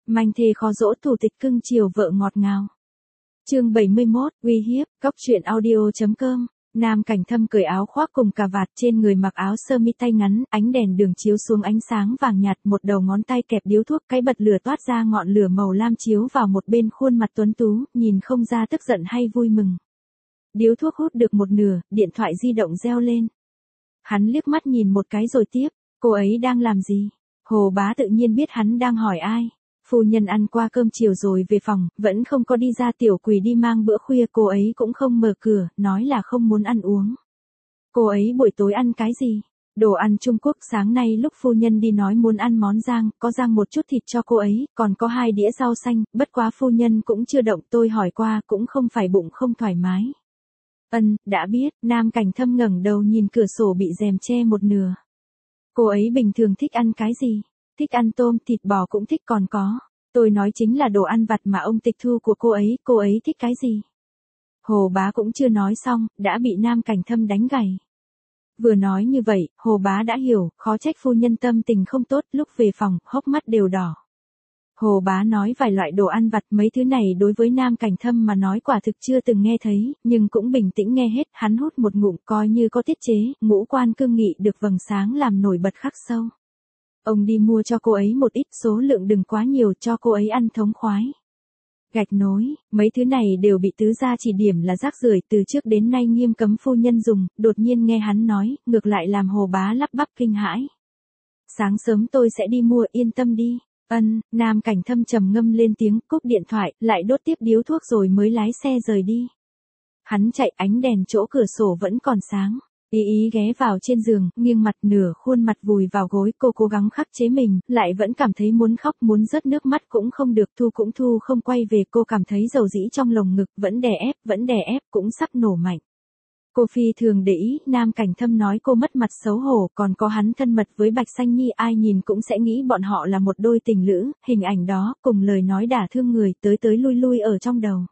Manh thê khó dỗ thủ tịch cưng chiều vợ ngọt ngào. Chương 71, uy hiếp, cóc truyện audio.com. Nam Cảnh Thâm cởi áo khoác cùng cà vạt, trên người mặc áo sơ mi tay ngắn, ánh đèn đường chiếu xuống ánh sáng vàng nhạt, một đầu ngón tay kẹp điếu thuốc, cái bật lửa toát ra ngọn lửa màu lam chiếu vào một bên khuôn mặt tuấn tú, nhìn không ra tức giận hay vui mừng. Điếu thuốc hút được một nửa, điện thoại di động reo lên. Hắn liếc mắt nhìn một cái rồi tiếp, cô ấy đang làm gì? Hồ Bá tự nhiên biết hắn đang hỏi ai. Phu nhân ăn qua cơm chiều rồi về phòng, vẫn không có đi ra, Tiểu Quỳ đi mang bữa khuya, cô ấy cũng không mở cửa, nói là không muốn ăn uống. Cô ấy buổi tối ăn cái gì? Đồ ăn Trung Quốc, sáng nay lúc phu nhân đi nói muốn ăn món rang, có rang một chút thịt cho cô ấy, còn có 2 đĩa rau xanh, bất quá phu nhân cũng chưa động, tôi hỏi qua cũng không phải bụng không thoải mái. Đã biết. Nam Cảnh Thâm ngẩng đầu nhìn cửa sổ bị rèm che một nửa. Cô ấy bình thường thích ăn cái gì? Thích ăn tôm, thịt bò cũng thích, còn có. Tôi nói chính là đồ ăn vặt mà ông tịch thu của cô ấy thích cái gì? Hồ Bá cũng chưa nói xong, đã bị Nam Cảnh Thâm đánh gãy. Vừa nói như vậy, Hồ Bá đã hiểu, khó trách phu nhân tâm tình không tốt, lúc về phòng, hốc mắt đều đỏ. Hồ Bá nói vài loại đồ ăn vặt, mấy thứ này đối với Nam Cảnh Thâm mà nói quả thực chưa từng nghe thấy, nhưng cũng bình tĩnh nghe hết, hắn hút một ngụm coi như có tiết chế, ngũ quan cương nghị được vầng sáng làm nổi bật khắc sâu. Ông đi mua cho cô ấy một ít, số lượng đừng quá nhiều, cho cô ấy ăn thống khoái. Gạch nối, mấy thứ này đều bị tứ gia chỉ điểm là rác rưởi, từ trước đến nay nghiêm cấm phu nhân dùng, đột nhiên nghe hắn nói, ngược lại làm Hồ Bá lắp bắp kinh hãi. Sáng sớm tôi sẽ đi mua, yên tâm đi. Nam Cảnh Thâm trầm ngâm lên tiếng, cúp điện thoại, lại đốt tiếp điếu thuốc rồi mới lái xe rời đi. Hắn chạy, ánh đèn chỗ cửa sổ vẫn còn sáng. Ý ghé vào trên giường, nghiêng mặt, nửa khuôn mặt vùi vào gối, cô cố gắng khắc chế mình, lại vẫn cảm thấy muốn khóc, muốn rớt nước mắt cũng không được, thu không quay về, cô cảm thấy dầu dĩ trong lồng ngực, vẫn đè ép, cũng sắp nổ mạnh. Cô phi thường để ý, Nam Cảnh Thâm nói cô mất mặt xấu hổ, còn có hắn thân mật với Bạch Sanh Nhi, ai nhìn cũng sẽ nghĩ bọn họ là một đôi tình lữ, hình ảnh đó, cùng lời nói đả thương người, tới lui ở trong đầu.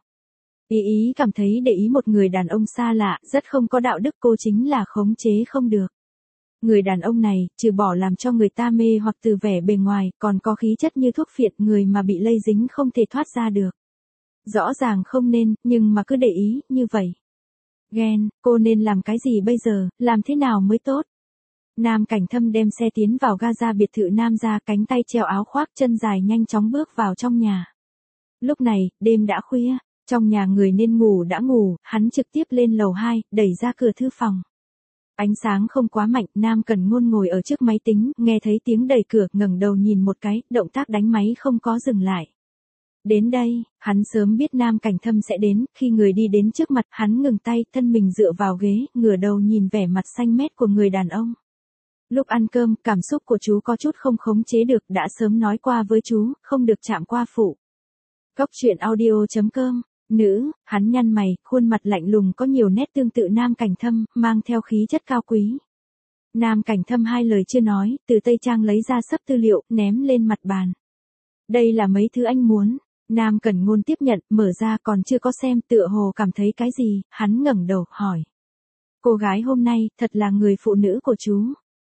Ý cảm thấy để ý một người đàn ông xa lạ, rất không có đạo đức, cô chính là khống chế không được. Người đàn ông này, trừ bỏ làm cho người ta mê hoặc từ vẻ bề ngoài, còn có khí chất như thuốc phiện, người mà bị lây dính không thể thoát ra được. Rõ ràng không nên, nhưng mà cứ để ý, như vậy. Ghen, cô nên làm cái gì bây giờ, làm thế nào mới tốt? Nam Cảnh Thâm đem xe tiến vào Gaza biệt thự Nam gia, cánh tay treo áo khoác, chân dài nhanh chóng bước vào trong nhà. Lúc này, đêm đã khuya. Trong nhà người nên ngủ đã ngủ, hắn trực tiếp lên lầu 2, đẩy ra cửa thư phòng. Ánh sáng không quá mạnh, Nam Cẩn Ngôn ngồi ở trước máy tính, nghe thấy tiếng đẩy cửa, ngẩng đầu nhìn một cái, động tác đánh máy không có dừng lại. Đến đây, hắn sớm biết Nam Cảnh Thâm sẽ đến, khi người đi đến trước mặt, hắn ngừng tay, thân mình dựa vào ghế, ngửa đầu nhìn vẻ mặt xanh mét của người đàn ông. Lúc ăn cơm, cảm xúc của chú có chút không khống chế được, đã sớm nói qua với chú, không được chạm qua phụ. Cóc truyện audio.com. Nữ, hắn nhăn mày, khuôn mặt lạnh lùng có nhiều nét tương tự Nam Cảnh Thâm, mang theo khí chất cao quý. Nam Cảnh Thâm hai lời chưa nói, từ tây trang lấy ra sấp tư liệu, ném lên mặt bàn. Đây là mấy thứ anh muốn. Nam Cẩn Ngôn tiếp nhận, mở ra, còn chưa có xem, tựa hồ cảm thấy cái gì, hắn ngẩng đầu, hỏi. Cô gái hôm nay, thật là người phụ nữ của chú.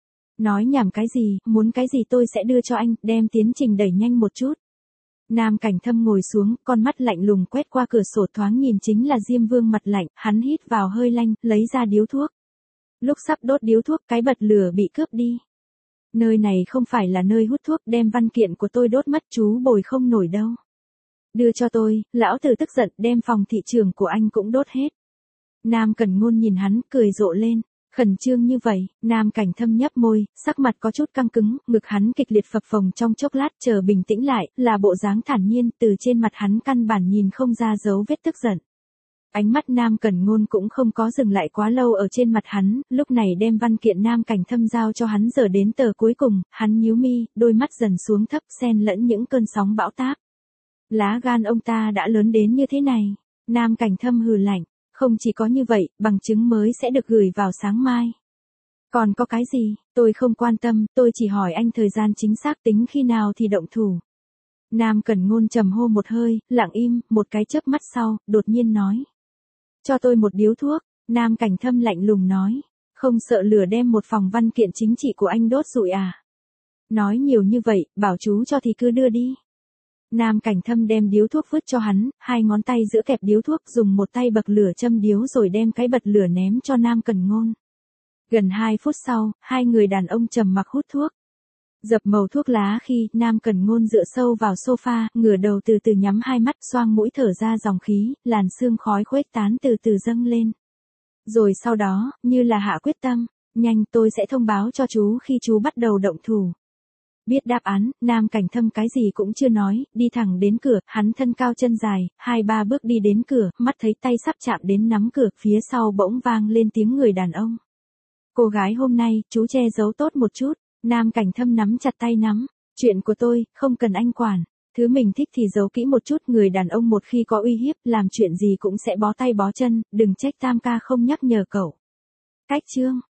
Nói nhảm cái gì, muốn cái gì tôi sẽ đưa cho anh, đem tiến trình đẩy nhanh một chút. Nam Cảnh Thâm ngồi xuống, con mắt lạnh lùng quét qua cửa sổ, thoáng nhìn chính là Diêm Vương mặt lạnh, hắn hít vào hơi lạnh, lấy ra điếu thuốc. Lúc sắp đốt điếu thuốc, cái bật lửa bị cướp đi. Nơi này không phải là nơi hút thuốc, đem văn kiện của tôi đốt mất, chú bồi không nổi đâu. Đưa cho tôi, lão tử tức giận, đem phòng thị trường của anh cũng đốt hết. Nam Cẩn Ngôn nhìn hắn, cười rộ lên. Khẩn trương như vậy, Nam Cảnh Thâm nhấp môi, sắc mặt có chút căng cứng, ngực hắn kịch liệt phập phồng trong chốc lát, chờ bình tĩnh lại, là bộ dáng thản nhiên, từ trên mặt hắn căn bản nhìn không ra dấu vết tức giận. Ánh mắt Nam Cẩn Ngôn cũng không có dừng lại quá lâu ở trên mặt hắn, lúc này đem văn kiện Nam Cảnh Thâm giao cho hắn, giờ đến tờ cuối cùng, hắn nhíu mi, đôi mắt dần xuống thấp, xen lẫn những cơn sóng bão táp. Lá gan ông ta đã lớn đến như thế này. Nam Cảnh Thâm hừ lạnh. Không chỉ có như vậy, bằng chứng mới sẽ được gửi vào sáng mai. Còn có cái gì, tôi không quan tâm, tôi chỉ hỏi anh thời gian chính xác, tính khi nào thì động thủ. Nam Cẩn Ngôn trầm hô một hơi, lặng im, một cái chớp mắt sau, đột nhiên nói. Cho tôi một điếu thuốc. Nam Cảnh Thâm lạnh lùng nói. Không sợ lửa đem một phòng văn kiện chính trị của anh đốt rụi à? Nói nhiều như vậy, bảo chú cho thì cứ đưa đi. Nam Cảnh Thâm đem điếu thuốc vứt cho hắn, hai ngón tay giữa kẹp điếu thuốc dùng một tay bậc lửa châm điếu rồi đem cái bật lửa ném cho Nam Cần Ngôn. Gần 2 phút sau, hai người đàn ông trầm mặc hút thuốc. Dập màu thuốc lá khi Nam Cần Ngôn dựa sâu vào sofa, ngửa đầu từ từ nhắm hai mắt, xoang mũi thở ra dòng khí, làn sương khói khuếch tán từ từ dâng lên. Rồi sau đó, như là hạ quyết tâm, nhanh tôi sẽ thông báo cho chú khi chú bắt đầu động thủ. Biết đáp án, Nam Cảnh Thâm cái gì cũng chưa nói, đi thẳng đến cửa, hắn thân cao chân dài, 2-3 bước đi đến cửa, mắt thấy tay sắp chạm đến nắm cửa, phía sau bỗng vang lên tiếng người đàn ông. Cô gái hôm nay, chú che giấu tốt một chút. Nam Cảnh Thâm nắm chặt tay nắm, chuyện của tôi, không cần anh quản. Thứ mình thích thì giấu kỹ một chút, người đàn ông một khi có uy hiếp, làm chuyện gì cũng sẽ bó tay bó chân, đừng trách Tam ca không nhắc nhở cậu. Cách chương